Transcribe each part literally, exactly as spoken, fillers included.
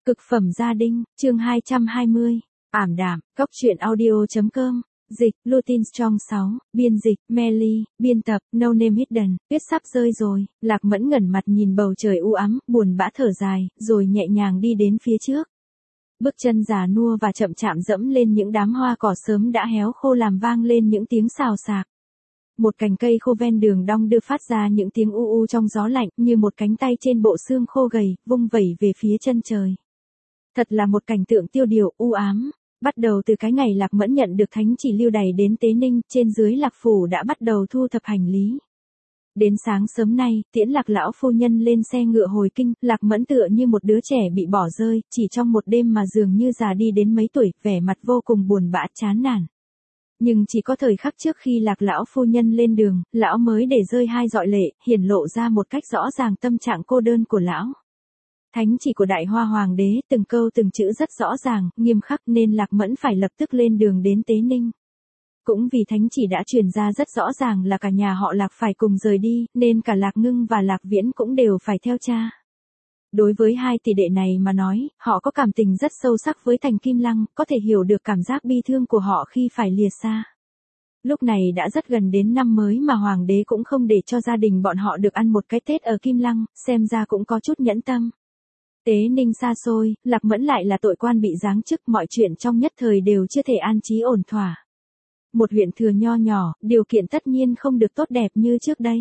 Cực phẩm gia đình, chương hai trăm hai mươi. Ảm đạm, Cốc truyện audio.com. Dịch, Lutin Strong sáu, biên dịch, Melly, biên tập, No Name Hidden. Tuyết sắp rơi rồi, Lạc Mẫn ngẩn mặt nhìn bầu trời u ám, buồn bã thở dài, rồi nhẹ nhàng đi đến phía trước. Bước chân già nua và chậm chạm dẫm lên những đám hoa cỏ sớm đã héo khô làm vang lên những tiếng xào xạc. Một cành cây khô ven đường đong đưa phát ra những tiếng u u trong gió lạnh, như một cánh tay trên bộ xương khô gầy, vung vẩy về phía chân trời. Thật là một cảnh tượng tiêu điều, u ám. Bắt đầu từ cái ngày Lạc Mẫn nhận được thánh chỉ lưu đày đến Tế Ninh, trên dưới Lạc Phủ đã bắt đầu thu thập hành lý. Đến sáng sớm nay, tiễn Lạc lão phu nhân lên xe ngựa hồi kinh, Lạc Mẫn tựa như một đứa trẻ bị bỏ rơi, chỉ trong một đêm mà dường như già đi đến mấy tuổi, vẻ mặt vô cùng buồn bã chán nản. Nhưng chỉ có thời khắc trước khi Lạc lão phu nhân lên đường, lão mới để rơi hai giọt lệ, hiển lộ ra một cách rõ ràng tâm trạng cô đơn của lão. Thánh chỉ của Đại Hoa Hoàng đế, từng câu từng chữ rất rõ ràng, nghiêm khắc nên Lạc Mẫn phải lập tức lên đường đến Tế Ninh. Cũng vì thánh chỉ đã truyền ra rất rõ ràng là cả nhà họ Lạc phải cùng rời đi, nên cả Lạc Ngưng và Lạc Viễn cũng đều phải theo cha. Đối với hai tỷ đệ này mà nói, họ có cảm tình rất sâu sắc với Thành Kim Lăng, có thể hiểu được cảm giác bi thương của họ khi phải lìa xa. Lúc này đã rất gần đến năm mới mà Hoàng đế cũng không để cho gia đình bọn họ được ăn một cái Tết ở Kim Lăng, xem ra cũng có chút nhẫn tâm. Tế Ninh xa xôi, Lạc Mẫn lại là tội quan bị giáng chức, mọi chuyện trong nhất thời đều chưa thể an trí ổn thỏa. Một huyện thừa nho nhỏ, điều kiện tất nhiên không được tốt đẹp như trước đây.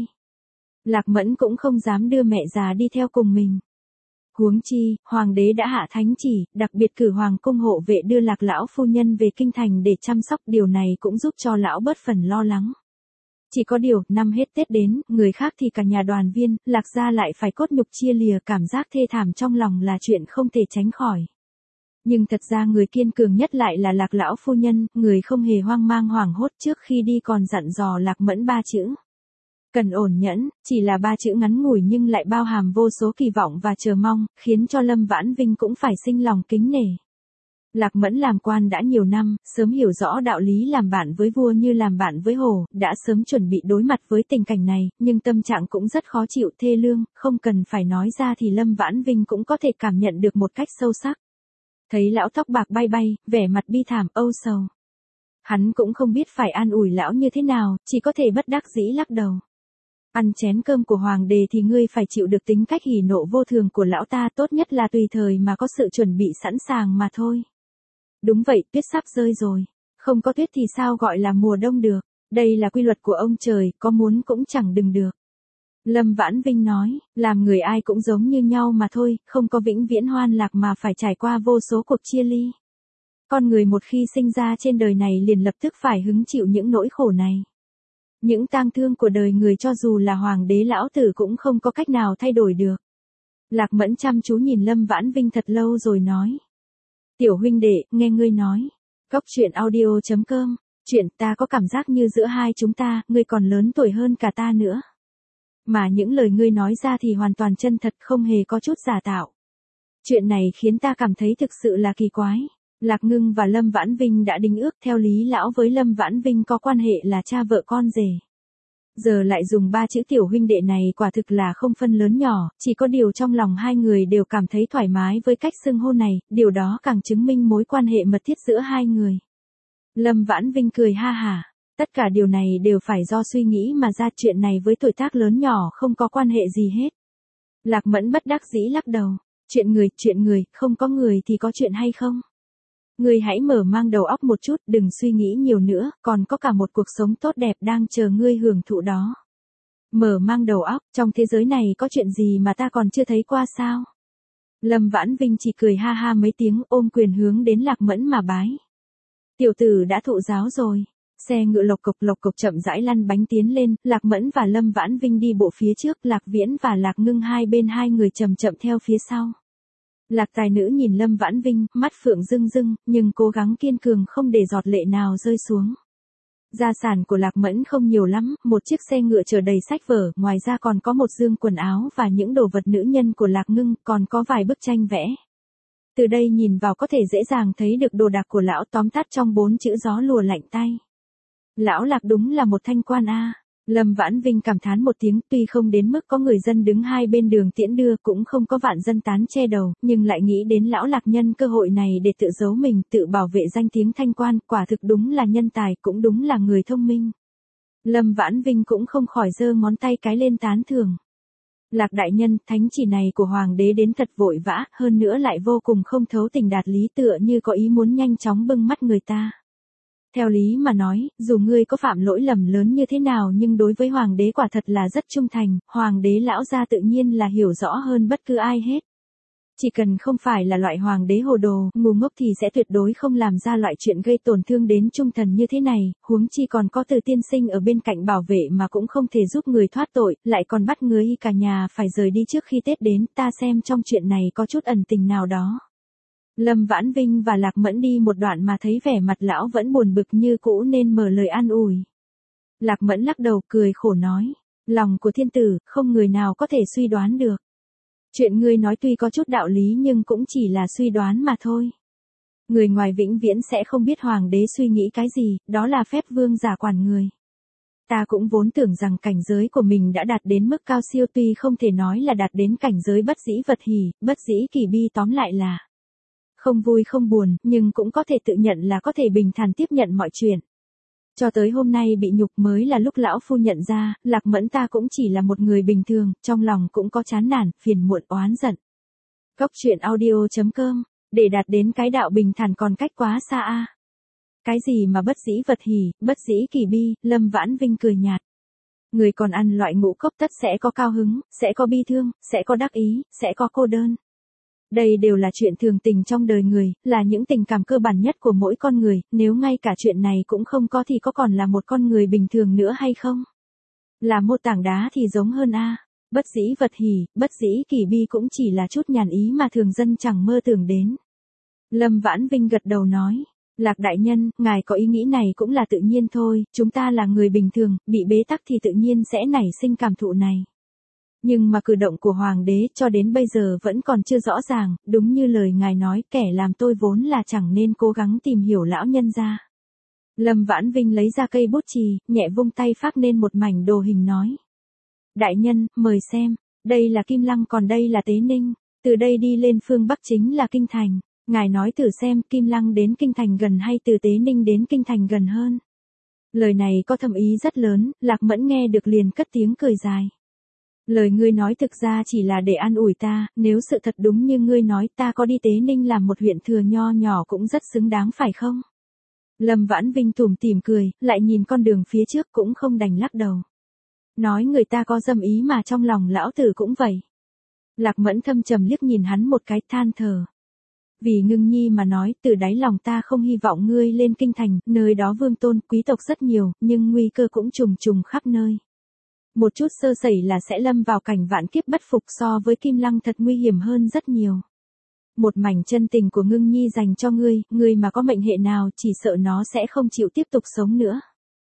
Lạc Mẫn cũng không dám đưa mẹ già đi theo cùng mình. Huống chi, Hoàng đế đã hạ thánh chỉ, đặc biệt cử Hoàng cung hộ vệ đưa Lạc lão phu nhân về kinh thành để chăm sóc, điều này cũng giúp cho lão bớt phần lo lắng. Chỉ có điều, năm hết Tết đến, người khác thì cả nhà đoàn viên, Lạc gia lại phải cốt nhục chia lìa, cảm giác thê thảm trong lòng là chuyện không thể tránh khỏi. Nhưng thật ra người kiên cường nhất lại là Lạc lão phu nhân, người không hề hoang mang hoảng hốt, trước khi đi còn dặn dò Lạc Mẫn ba chữ. Cần ổn nhẫn, chỉ là ba chữ ngắn ngủi nhưng lại bao hàm vô số kỳ vọng và chờ mong, khiến cho Lâm Vãn Vinh cũng phải sinh lòng kính nể. Lạc Mẫn làm quan đã nhiều năm, sớm hiểu rõ đạo lý làm bạn với vua như làm bạn với hổ, đã sớm chuẩn bị đối mặt với tình cảnh này, nhưng tâm trạng cũng rất khó chịu, thê lương, không cần phải nói ra thì Lâm Vãn Vinh cũng có thể cảm nhận được một cách sâu sắc. Thấy lão tóc bạc bay bay, vẻ mặt bi thảm, âu sầu. Hắn cũng không biết phải an ủi lão như thế nào, chỉ có thể bất đắc dĩ lắc đầu. Ăn chén cơm của hoàng đế thì ngươi phải chịu được tính cách hỉ nộ vô thường của lão ta, tốt nhất là tùy thời mà có sự chuẩn bị sẵn sàng mà thôi. Đúng vậy, tuyết sắp rơi rồi. Không có tuyết thì sao gọi là mùa đông được. Đây là quy luật của ông trời, có muốn cũng chẳng đừng được. Lâm Vãn Vinh nói, làm người ai cũng giống như nhau mà thôi, không có vĩnh viễn hoan lạc mà phải trải qua vô số cuộc chia ly. Con người một khi sinh ra trên đời này liền lập tức phải hứng chịu những nỗi khổ này. Những tang thương của đời người cho dù là hoàng đế lão tử cũng không có cách nào thay đổi được. Lạc Mẫn chăm chú nhìn Lâm Vãn Vinh thật lâu rồi nói. Tiểu huynh đệ, nghe ngươi nói. Cốc truyện audio.com. Chuyện ta có cảm giác như giữa hai chúng ta, ngươi còn lớn tuổi hơn cả ta nữa. Mà những lời ngươi nói ra thì hoàn toàn chân thật, không hề có chút giả tạo. Chuyện này khiến ta cảm thấy thực sự là kỳ quái. Lạc Ngưng và Lâm Vãn Vinh đã đính ước, theo lý lão với Lâm Vãn Vinh có quan hệ là cha vợ con rể. Giờ lại dùng ba chữ tiểu huynh đệ này quả thực là không phân lớn nhỏ, chỉ có điều trong lòng hai người đều cảm thấy thoải mái với cách xưng hô này, điều đó càng chứng minh mối quan hệ mật thiết giữa hai người. Lâm Vãn Vinh cười ha hả, tất cả điều này đều phải do suy nghĩ mà ra, chuyện này với tuổi tác lớn nhỏ không có quan hệ gì hết. Lạc Mẫn bất đắc dĩ lắc đầu, chuyện người, chuyện người, không có người thì có chuyện hay không? Ngươi hãy mở mang đầu óc một chút, đừng suy nghĩ nhiều nữa, còn có cả một cuộc sống tốt đẹp đang chờ ngươi hưởng thụ đó. Mở mang đầu óc, trong thế giới này có chuyện gì mà ta còn chưa thấy qua sao? Lâm Vãn Vinh chỉ cười ha ha mấy tiếng, ôm quyền hướng đến Lạc Mẫn mà bái. Tiểu tử đã thụ giáo rồi. Xe ngựa lộc cộc lộc cộc chậm rãi lăn bánh tiến lên, Lạc Mẫn và Lâm Vãn Vinh đi bộ phía trước, Lạc Viễn và Lạc Ngưng hai bên hai người chậm chậm theo phía sau. Lạc tài nữ nhìn Lâm Vãn Vinh, mắt phượng rưng rưng, nhưng cố gắng kiên cường không để giọt lệ nào rơi xuống. Gia sản của Lạc Mẫn không nhiều lắm, một chiếc xe ngựa chở đầy sách vở, ngoài ra còn có một dương quần áo và những đồ vật nữ nhân của Lạc Ngưng, còn có vài bức tranh vẽ. Từ đây nhìn vào có thể dễ dàng thấy được đồ đạc của lão, tóm tắt trong bốn chữ gió lùa lạnh tay. Lão Lạc đúng là một thanh quan a. Lâm Vãn Vinh cảm thán một tiếng, tuy không đến mức có người dân đứng hai bên đường tiễn đưa, cũng không có vạn dân tán che đầu, nhưng lại nghĩ đến lão Lạc nhân cơ hội này để tự giấu mình, tự bảo vệ danh tiếng thanh quan, quả thực đúng là nhân tài, cũng đúng là người thông minh. Lâm Vãn Vinh cũng không khỏi giơ ngón tay cái lên tán thưởng. Lạc đại nhân, thánh chỉ này của hoàng đế đến thật vội vã, hơn nữa lại vô cùng không thấu tình đạt lý, tựa như có ý muốn nhanh chóng bưng mắt người ta. Theo lý mà nói, dù ngươi có phạm lỗi lầm lớn như thế nào nhưng đối với hoàng đế quả thật là rất trung thành, hoàng đế lão gia tự nhiên là hiểu rõ hơn bất cứ ai hết. Chỉ cần không phải là loại hoàng đế hồ đồ, ngu ngốc thì sẽ tuyệt đối không làm ra loại chuyện gây tổn thương đến trung thần như thế này, huống chi còn có Từ tiên sinh ở bên cạnh bảo vệ mà cũng không thể giúp người thoát tội, lại còn bắt người cả nhà phải rời đi trước khi Tết đến, ta xem trong chuyện này có chút ẩn tình nào đó. Lâm Vãn Vinh và Lạc Mẫn đi một đoạn mà thấy vẻ mặt lão vẫn buồn bực như cũ nên mở lời an ủi. Lạc Mẫn lắc đầu cười khổ nói, lòng của thiên tử, không người nào có thể suy đoán được. Chuyện ngươi nói tuy có chút đạo lý nhưng cũng chỉ là suy đoán mà thôi. Người ngoài vĩnh viễn sẽ không biết hoàng đế suy nghĩ cái gì, đó là phép vương giả quản người. Ta cũng vốn tưởng rằng cảnh giới của mình đã đạt đến mức cao siêu, tuy không thể nói là đạt đến cảnh giới bất dĩ vật hỉ, bất dĩ kỳ bi, tóm lại là không vui không buồn, nhưng cũng có thể tự nhận là có thể bình thản tiếp nhận mọi chuyện. Cho tới hôm nay bị nhục mới là lúc lão phu nhận ra, Lạc Mẫn ta cũng chỉ là một người bình thường, trong lòng cũng có chán nản, phiền muộn, oán giận. Cốc truyện audio chấm com, để đạt đến cái đạo bình thản còn cách quá xa a. Cái gì mà bất dĩ vật hỉ, bất dĩ kỳ bi, Lâm Vãn Vinh cười nhạt. Người còn ăn loại ngũ cốc tất sẽ có cao hứng, sẽ có bi thương, sẽ có đắc ý, sẽ có cô đơn. Đây đều là chuyện thường tình trong đời người, là những tình cảm cơ bản nhất của mỗi con người, nếu ngay cả chuyện này cũng không có thì có còn là một con người bình thường nữa hay không? Là một tảng đá thì giống hơn a. Bất dĩ vật hỉ, bất dĩ kỳ bi cũng chỉ là chút nhàn ý mà thường dân chẳng mơ tưởng đến. Lâm Vãn Vinh gật đầu nói, Lạc đại nhân, ngài có ý nghĩ này cũng là tự nhiên thôi, chúng ta là người bình thường, bị bế tắc thì tự nhiên sẽ nảy sinh cảm thụ này. Nhưng mà cử động của hoàng đế cho đến bây giờ vẫn còn chưa rõ ràng, đúng như lời ngài nói, kẻ làm tôi vốn là chẳng nên cố gắng tìm hiểu lão nhân ra. Lâm Vãn Vinh lấy ra cây bút chì, nhẹ vung tay phác nên một mảnh đồ hình nói. Đại nhân, mời xem, đây là Kim Lăng còn đây là Tế Ninh, từ đây đi lên phương Bắc chính là Kinh Thành, ngài nói thử xem Kim Lăng đến Kinh Thành gần hay từ Tế Ninh đến Kinh Thành gần hơn. Lời này có thâm ý rất lớn, Lạc Mẫn nghe được liền cất tiếng cười dài. Lời ngươi nói thực ra chỉ là để an ủi ta, nếu sự thật đúng như ngươi nói ta có đi Tế Ninh làm một huyện thừa nho nhỏ cũng rất xứng đáng phải không? Lâm Vãn Vinh tủm tỉm cười, lại nhìn con đường phía trước cũng không đành lắc đầu. Nói người ta có dâm ý mà trong lòng lão tử cũng vậy. Lạc Mẫn thâm trầm liếc nhìn hắn một cái than thở. Vì Ngưng Nhi mà nói, từ đáy lòng ta không hy vọng ngươi lên Kinh Thành, nơi đó vương tôn, quý tộc rất nhiều, nhưng nguy cơ cũng trùng trùng khắp nơi. Một chút sơ sẩy là sẽ lâm vào cảnh vạn kiếp bất phục, so với Kim Lăng thật nguy hiểm hơn rất nhiều. Một mảnh chân tình của Ngưng Nhi dành cho ngươi, ngươi mà có mệnh hệ nào chỉ sợ nó sẽ không chịu tiếp tục sống nữa.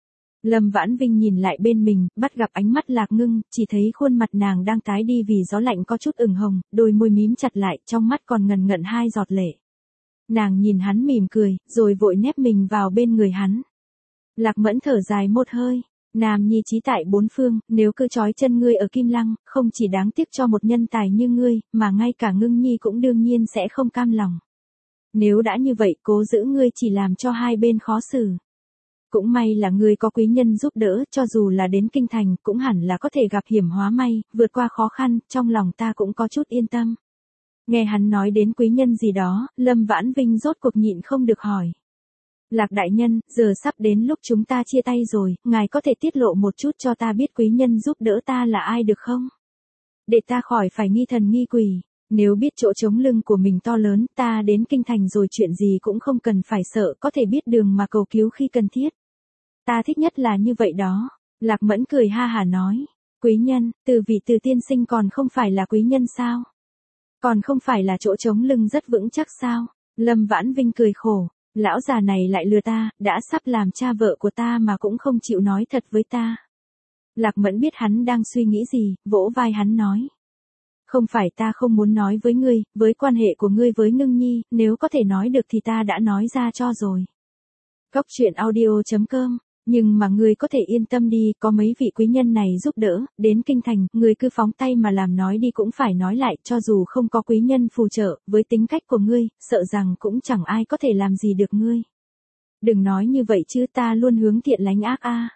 Lâm Vãn Vinh nhìn lại bên mình, bắt gặp ánh mắt Lạc Ngưng, chỉ thấy khuôn mặt nàng đang tái đi vì gió lạnh có chút ửng hồng, đôi môi mím chặt lại, trong mắt còn ngần ngận hai giọt lệ. Nàng nhìn hắn mỉm cười, rồi vội nép mình vào bên người hắn. Lạc Mẫn thở dài một hơi. Nam nhi trí tại bốn phương, nếu cứ trói chân ngươi ở Kim Lăng, không chỉ đáng tiếc cho một nhân tài như ngươi, mà ngay cả Ngưng Nhi cũng đương nhiên sẽ không cam lòng. Nếu đã như vậy, cố giữ ngươi chỉ làm cho hai bên khó xử. Cũng may là ngươi có quý nhân giúp đỡ, cho dù là đến Kinh Thành, cũng hẳn là có thể gặp hiểm hóa may, vượt qua khó khăn, trong lòng ta cũng có chút yên tâm. Nghe hắn nói đến quý nhân gì đó, Lâm Vãn Vinh rốt cuộc nhịn không được hỏi. Lạc đại nhân, giờ sắp đến lúc chúng ta chia tay rồi, ngài có thể tiết lộ một chút cho ta biết quý nhân giúp đỡ ta là ai được không? Để ta khỏi phải nghi thần nghi quỷ, nếu biết chỗ chống lưng của mình to lớn, ta đến Kinh Thành rồi chuyện gì cũng không cần phải sợ, có thể biết đường mà cầu cứu khi cần thiết. Ta thích nhất là như vậy đó. Lạc Mẫn cười ha hả nói. Quý nhân, từ vị Từ tiên sinh còn không phải là quý nhân sao? Còn không phải là chỗ chống lưng rất vững chắc sao? Lâm Vãn Vinh cười khổ. Lão già này lại lừa ta, đã sắp làm cha vợ của ta mà cũng không chịu nói thật với ta. Lạc Mẫn biết hắn đang suy nghĩ gì, vỗ vai hắn nói. Không phải ta không muốn nói với ngươi, với quan hệ của ngươi với Ngưng Nhi, nếu có thể nói được thì ta đã nói ra cho rồi. Cốc truyện audio chấm com Nhưng mà ngươi có thể yên tâm đi, có mấy vị quý nhân này giúp đỡ, đến kinh thành, ngươi cứ phóng tay mà làm, nói đi cũng phải nói lại, cho dù không có quý nhân phù trợ, với tính cách của ngươi, sợ rằng cũng chẳng ai có thể làm gì được ngươi. Đừng nói như vậy chứ, ta luôn hướng thiện lánh ác a.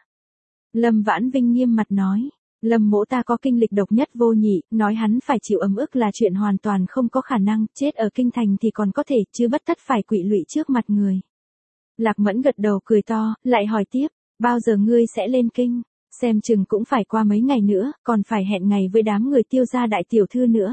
Lâm Vãn Vinh nghiêm mặt nói. Lâm mỗ ta có kinh lịch độc nhất vô nhị, nói hắn phải chịu ấm ức là chuyện hoàn toàn không có khả năng, chết ở kinh thành thì còn có thể, chứ bất tất phải quỵ lụy trước mặt người. Lạc Mẫn gật đầu cười to, lại hỏi tiếp, bao giờ ngươi sẽ lên kinh, xem chừng cũng phải qua mấy ngày nữa, còn phải hẹn ngày với đám người Tiêu gia đại tiểu thư nữa.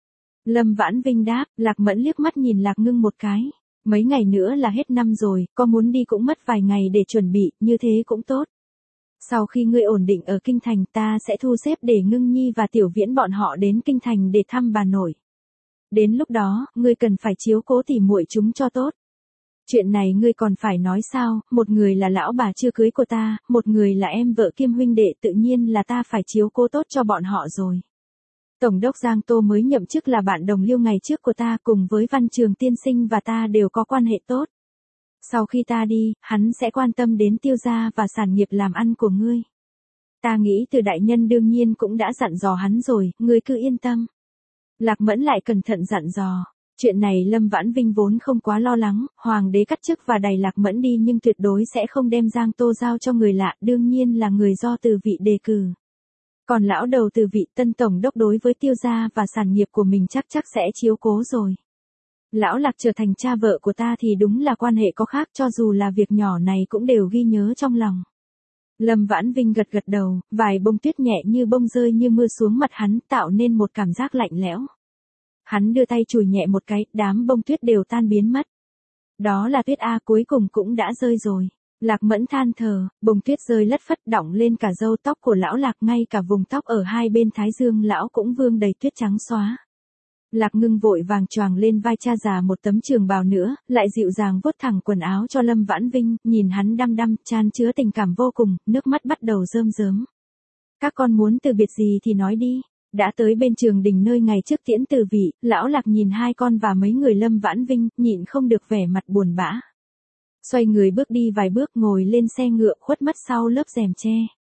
Lâm Vãn Vinh đáp, Lạc Mẫn liếc mắt nhìn Lạc Ngưng một cái, mấy ngày nữa là hết năm rồi, có muốn đi cũng mất vài ngày để chuẩn bị, như thế cũng tốt. Sau khi ngươi ổn định ở kinh thành, ta sẽ thu xếp để Ngưng Nhi và Tiểu Viễn bọn họ đến kinh thành để thăm bà nội. Đến lúc đó, ngươi cần phải chiếu cố tỉ muội chúng cho tốt. Chuyện này ngươi còn phải nói sao, một người là lão bà chưa cưới của ta, một người là em vợ kiêm huynh đệ, tự nhiên là ta phải chiếu cố tốt cho bọn họ rồi. Tổng đốc Giang Tô mới nhậm chức là bạn đồng liêu ngày trước của ta, cùng với Văn Trường tiên sinh và ta đều có quan hệ tốt. Sau khi ta đi, hắn sẽ quan tâm đến Tiêu gia và sản nghiệp làm ăn của ngươi. Ta nghĩ Từ đại nhân đương nhiên cũng đã dặn dò hắn rồi, ngươi cứ yên tâm. Lạc Mẫn lại cẩn thận dặn dò. Chuyện này Lâm Vãn Vinh vốn không quá lo lắng, hoàng đế cắt chức và đày Lạc Mẫn đi nhưng tuyệt đối sẽ không đem Giang Tô giao cho người lạ, đương nhiên là người do Từ vị đề cử. Còn lão đầu Từ vị tân tổng đốc đối với Tiêu gia và sản nghiệp của mình chắc chắc sẽ chiếu cố rồi. Lão Lạc trở thành cha vợ của ta thì đúng là quan hệ có khác, cho dù là việc nhỏ này cũng đều ghi nhớ trong lòng. Lâm Vãn Vinh gật gật đầu, vài bông tuyết nhẹ như bông rơi như mưa xuống mặt hắn, tạo nên một cảm giác lạnh lẽo. Hắn đưa tay chùi nhẹ một cái, đám bông tuyết đều tan biến mất. Đó là tuyết a, cuối cùng cũng đã rơi rồi. Lạc Mẫn than thở, bông tuyết rơi lất phất đọng lên cả râu tóc của lão Lạc, ngay cả vùng tóc ở hai bên thái dương lão cũng vương đầy tuyết trắng xóa. Lạc Ngưng vội vàng choàng lên vai cha già một tấm trường bào nữa, lại dịu dàng vuốt thẳng quần áo cho Lâm Vãn Vinh, nhìn hắn đăm đăm, chan chứa tình cảm vô cùng, nước mắt bắt đầu rơm rớm. Các con muốn từ biệt gì thì nói đi. Đã tới bên trường đình nơi ngày trước tiễn Từ vị, lão Lạc nhìn hai con và mấy người Lâm Vãn Vinh, nhịn không được vẻ mặt buồn bã. Xoay người bước đi vài bước, ngồi lên xe ngựa khuất mất sau lớp rèm tre.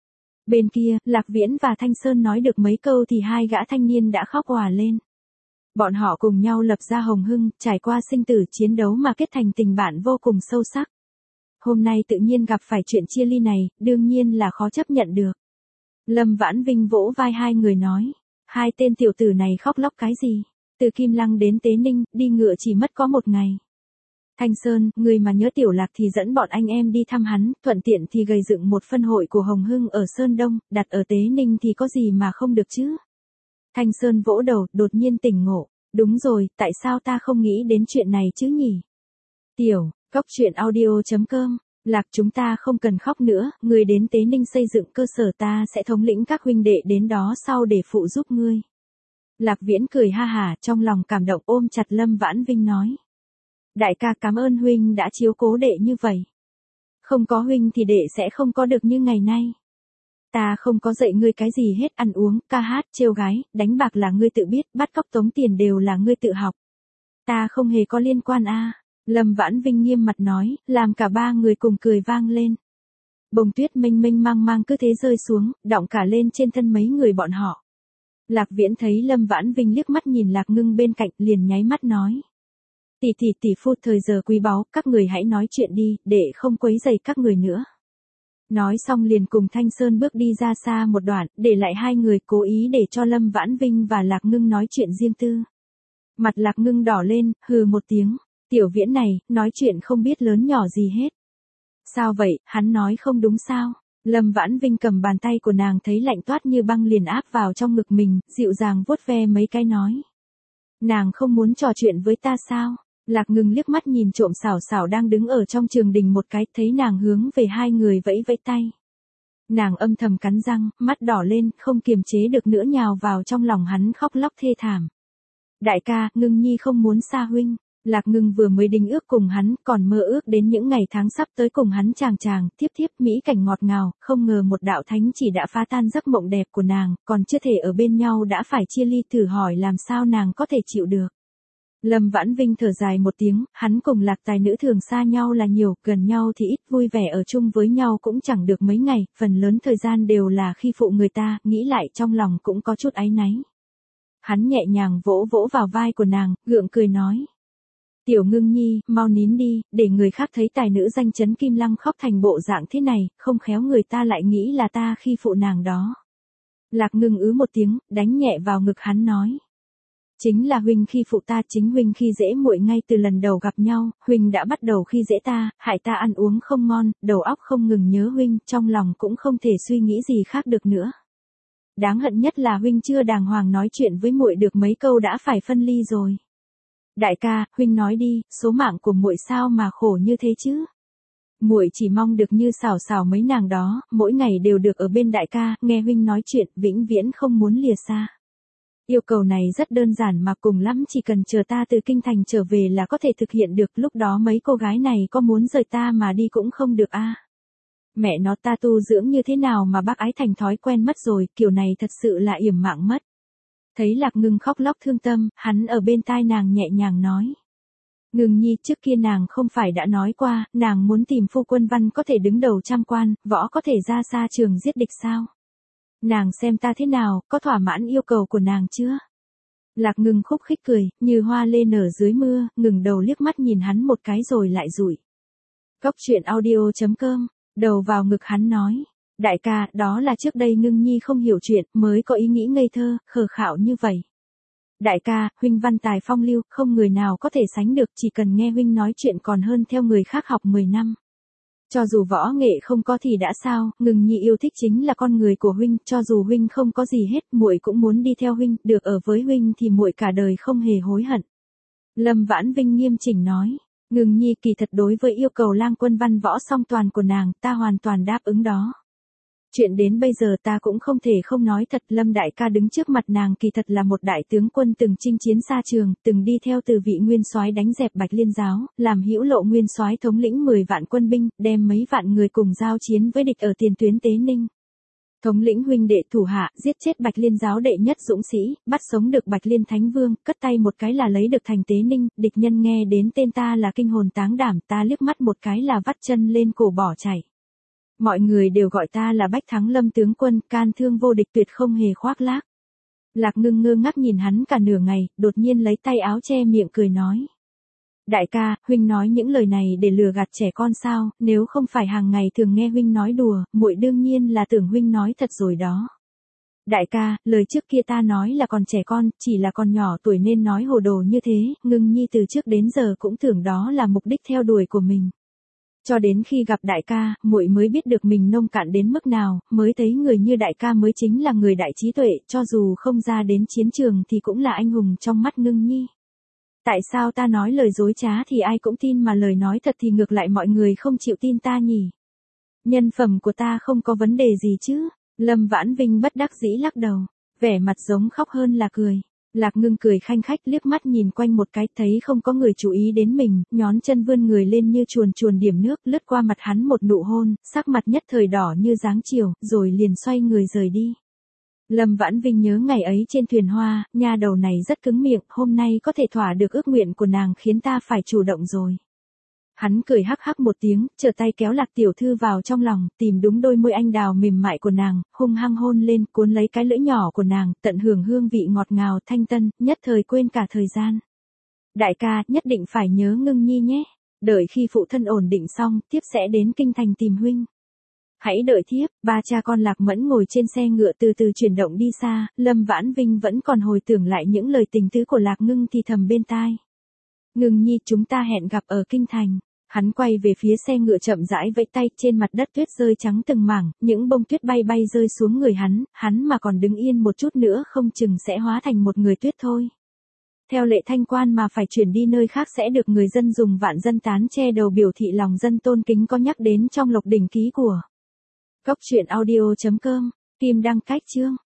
Bên kia, Lạc Viễn và Thanh Sơn nói được mấy câu thì hai gã thanh niên đã khóc òa lên. Bọn họ cùng nhau lập ra Hồng Hưng, trải qua sinh tử chiến đấu mà kết thành tình bạn vô cùng sâu sắc. Hôm nay tự nhiên gặp phải chuyện chia ly này, đương nhiên là khó chấp nhận được. Lâm Vãn Vinh vỗ vai hai người nói, hai tên tiểu tử này khóc lóc cái gì? Từ Kim Lăng đến Tế Ninh, đi ngựa chỉ mất có một ngày. Thanh Sơn, người mà nhớ Tiểu Lạc thì dẫn bọn anh em đi thăm hắn, thuận tiện thì gầy dựng một phân hội của Hồng Hưng ở Sơn Đông, đặt ở Tế Ninh thì có gì mà không được chứ? Thanh Sơn vỗ đầu, đột nhiên tỉnh ngộ. Đúng rồi, tại sao ta không nghĩ đến chuyện này chứ nhỉ? Tiểu, góc truyện audio chấm com, Lạc chúng ta không cần khóc nữa, người đến Tế Ninh xây dựng cơ sở, ta sẽ thống lĩnh các huynh đệ đến đó sau để phụ giúp ngươi. Lạc Viễn cười ha hả, trong lòng cảm động ôm chặt Lâm Vãn Vinh nói. Đại ca cảm ơn huynh đã chiếu cố đệ như vậy. Không có huynh thì đệ sẽ không có được như ngày nay. Ta không có dạy ngươi cái gì hết, ăn uống, ca hát, trêu gái, đánh bạc là ngươi tự biết, bắt cóc tống tiền đều là ngươi tự học. Ta không hề có liên quan a. Lâm Vãn Vinh nghiêm mặt nói, làm cả ba người cùng cười vang lên. Bông tuyết mênh mênh mang mang cứ thế rơi xuống, đọng cả lên trên thân mấy người bọn họ. Lạc Viễn thấy Lâm Vãn Vinh liếc mắt nhìn Lạc Ngưng bên cạnh, liền nháy mắt nói. Tỷ tỷ tỷ phu, thời giờ quý báu, các người hãy nói chuyện đi, để không quấy rầy các người nữa. Nói xong liền cùng Thanh Sơn bước đi ra xa một đoạn, để lại hai người, cố ý để cho Lâm Vãn Vinh và Lạc Ngưng nói chuyện riêng tư. Mặt Lạc Ngưng đỏ lên, hừ một tiếng, Tiểu Viễn này, nói chuyện không biết lớn nhỏ gì hết. Sao vậy, hắn nói không đúng sao? Lâm Vãn Vinh cầm bàn tay của nàng thấy lạnh toát như băng liền áp vào trong ngực mình, dịu dàng vuốt ve mấy cái nói. Nàng không muốn trò chuyện với ta sao? Lạc Ngưng liếc mắt nhìn trộm xảo xảo đang đứng ở trong trường đình một cái, thấy nàng hướng về hai người vẫy vẫy tay. Nàng âm thầm cắn răng, mắt đỏ lên, không kiềm chế được nữa nhào vào trong lòng hắn khóc lóc thê thảm. Đại ca, Ngưng Nhi không muốn xa huynh. Lạc Ngưng vừa mới đính ước cùng hắn, còn mơ ước đến những ngày tháng sắp tới cùng hắn chàng chàng, thiếp thiếp, mỹ cảnh ngọt ngào, không ngờ một đạo thánh chỉ đã phá tan giấc mộng đẹp của nàng, còn chưa thể ở bên nhau đã phải chia ly, thử hỏi làm sao nàng có thể chịu được. Lâm Vãn Vinh thở dài một tiếng, hắn cùng Lạc Tài nữ thường xa nhau là nhiều, gần nhau thì ít, vui vẻ ở chung với nhau cũng chẳng được mấy ngày, phần lớn thời gian đều là khi phụ người ta, nghĩ lại trong lòng cũng có chút áy náy. Hắn nhẹ nhàng vỗ vỗ vào vai của nàng, gượng cười nói. Tiểu Ngưng Nhi, mau nín đi, để người khác thấy tài nữ danh chấn Kim Lăng khóc thành bộ dạng thế này, không khéo người ta lại nghĩ là ta khi phụ nàng đó. Lạc Ngưng ứ một tiếng, đánh nhẹ vào ngực hắn nói. Chính là huynh khi phụ ta, chính huynh khi dễ muội ngay từ lần đầu gặp nhau, huynh đã bắt đầu khi dễ ta, hại ta ăn uống không ngon, đầu óc không ngừng nhớ huynh, trong lòng cũng không thể suy nghĩ gì khác được nữa. Đáng hận nhất là huynh chưa đàng hoàng nói chuyện với muội được mấy câu đã phải phân ly rồi. Đại ca, huynh nói đi, số mạng của muội sao mà khổ như thế chứ? Muội chỉ mong được như Xảo Xảo mấy nàng đó, mỗi ngày đều được ở bên đại ca, nghe huynh nói chuyện, vĩnh viễn không muốn lìa xa. Yêu cầu này rất đơn giản mà cùng lắm chỉ cần chờ ta từ kinh thành trở về là có thể thực hiện được, lúc đó mấy cô gái này có muốn rời ta mà đi cũng không được a. À. Mẹ nó, ta tu dưỡng như thế nào mà bác ái thành thói quen mất rồi, kiểu này thật sự là yểm mạng mất. Thấy Lạc Ngưng khóc lóc thương tâm, hắn ở bên tai nàng nhẹ nhàng nói. Ngưng Nhi, trước kia nàng không phải đã nói qua, nàng muốn tìm phu quân văn có thể đứng đầu trăm quan, võ có thể ra xa trường giết địch sao? Nàng xem ta thế nào, có thỏa mãn yêu cầu của nàng chưa? Lạc Ngưng khúc khích cười, như hoa lê nở dưới mưa, ngừng đầu liếc mắt nhìn hắn một cái rồi lại rủi. Cốc truyện audio chấm com, đầu vào ngực hắn nói. Đại ca, đó là trước đây Ngưng Nhi không hiểu chuyện, mới có ý nghĩ ngây thơ, khờ khạo như vậy. Đại ca, huynh văn tài phong lưu, không người nào có thể sánh được, chỉ cần nghe huynh nói chuyện còn hơn theo người khác học mười năm. Cho dù võ nghệ không có thì đã sao, Ngưng Nhi yêu thích chính là con người của huynh, cho dù huynh không có gì hết, muội cũng muốn đi theo huynh, được ở với huynh thì muội cả đời không hề hối hận. Lâm Vãn Vinh nghiêm chỉnh nói, Ngưng Nhi kỳ thật đối với yêu cầu lang quân văn võ song toàn của nàng, ta hoàn toàn đáp ứng đó. Chuyện đến bây giờ ta cũng không thể không nói thật, Lâm đại ca đứng trước mặt nàng kỳ thật là một đại tướng quân từng chinh chiến xa trường, từng đi theo từ vị nguyên soái đánh dẹp Bạch Liên giáo, làm hữu lộ nguyên soái thống lĩnh mười vạn quân binh, đem mấy vạn người cùng giao chiến với địch ở tiền tuyến Tế Ninh. Thống lĩnh huynh đệ thủ hạ, giết chết Bạch Liên giáo đệ nhất dũng sĩ, bắt sống được Bạch Liên Thánh Vương, cất tay một cái là lấy được thành Tế Ninh, địch nhân nghe đến tên ta là kinh hồn táng đảm, ta liếc mắt một cái là vắt chân lên cổ bỏ chạy. Mọi người đều gọi ta là Bách Thắng Lâm tướng quân, can thương vô địch tuyệt không hề khoác lác. Lạc Ngưng ngơ ngác nhìn hắn cả nửa ngày, đột nhiên lấy tay áo che miệng cười nói. Đại ca, huynh nói những lời này để lừa gạt trẻ con sao, nếu không phải hàng ngày thường nghe huynh nói đùa, muội đương nhiên là tưởng huynh nói thật rồi đó. Đại ca, lời trước kia ta nói là còn trẻ con, chỉ là còn nhỏ tuổi nên nói hồ đồ như thế, Ngưng Nhi từ trước đến giờ cũng tưởng đó là mục đích theo đuổi của mình. Cho đến khi gặp đại ca, muội mới biết được mình nông cạn đến mức nào, mới thấy người như đại ca mới chính là người đại trí tuệ, cho dù không ra đến chiến trường thì cũng là anh hùng trong mắt Ngưng Nhi. Tại sao ta nói lời dối trá thì ai cũng tin mà lời nói thật thì ngược lại mọi người không chịu tin ta nhỉ? Nhân phẩm của ta không có vấn đề gì chứ? Lâm Vãn Vinh bất đắc dĩ lắc đầu, vẻ mặt giống khóc hơn là cười. Lạc Ngưng cười khanh khách liếc mắt nhìn quanh một cái, thấy không có người chú ý đến mình, nhón chân vươn người lên như chuồn chuồn điểm nước, lướt qua mặt hắn một nụ hôn, sắc mặt nhất thời đỏ như dáng chiều, rồi liền xoay người rời đi. Lâm Vãn Vinh nhớ ngày ấy trên thuyền hoa, nha đầu này rất cứng miệng, hôm nay có thể thỏa được ước nguyện của nàng khiến ta phải chủ động rồi. Hắn cười hắc hắc một tiếng, trở tay kéo Lạc tiểu thư vào trong lòng, tìm đúng đôi môi anh đào mềm mại của nàng, hung hăng hôn lên, cuốn lấy cái lưỡi nhỏ của nàng, tận hưởng hương vị ngọt ngào thanh tân, nhất thời quên cả thời gian. Đại ca, nhất định phải nhớ Ngưng Nhi nhé, đợi khi phụ thân ổn định xong, tiếp sẽ đến kinh thành tìm huynh. Hãy đợi thiếp. Ba cha con Lạc Mẫn ngồi trên xe ngựa từ từ chuyển động đi xa, Lâm Vãn Vinh vẫn còn hồi tưởng lại những lời tình tứ của Lạc Ngưng thì thầm bên tai. Ngưng Nhi, chúng ta hẹn gặp ở kinh thành. Hắn quay về phía xe ngựa chậm rãi vẫy tay, trên mặt đất tuyết rơi trắng từng mảng, những bông tuyết bay bay rơi xuống người hắn, hắn mà còn đứng yên một chút nữa không chừng sẽ hóa thành một người tuyết thôi. Theo lệ thanh quan mà phải chuyển đi nơi khác sẽ được người dân dùng vạn dân tán che đầu biểu thị lòng dân tôn kính có nhắc đến trong Lộc Đỉnh Ký của Cốc truyện audio chấm com, Kim đăng cách chương.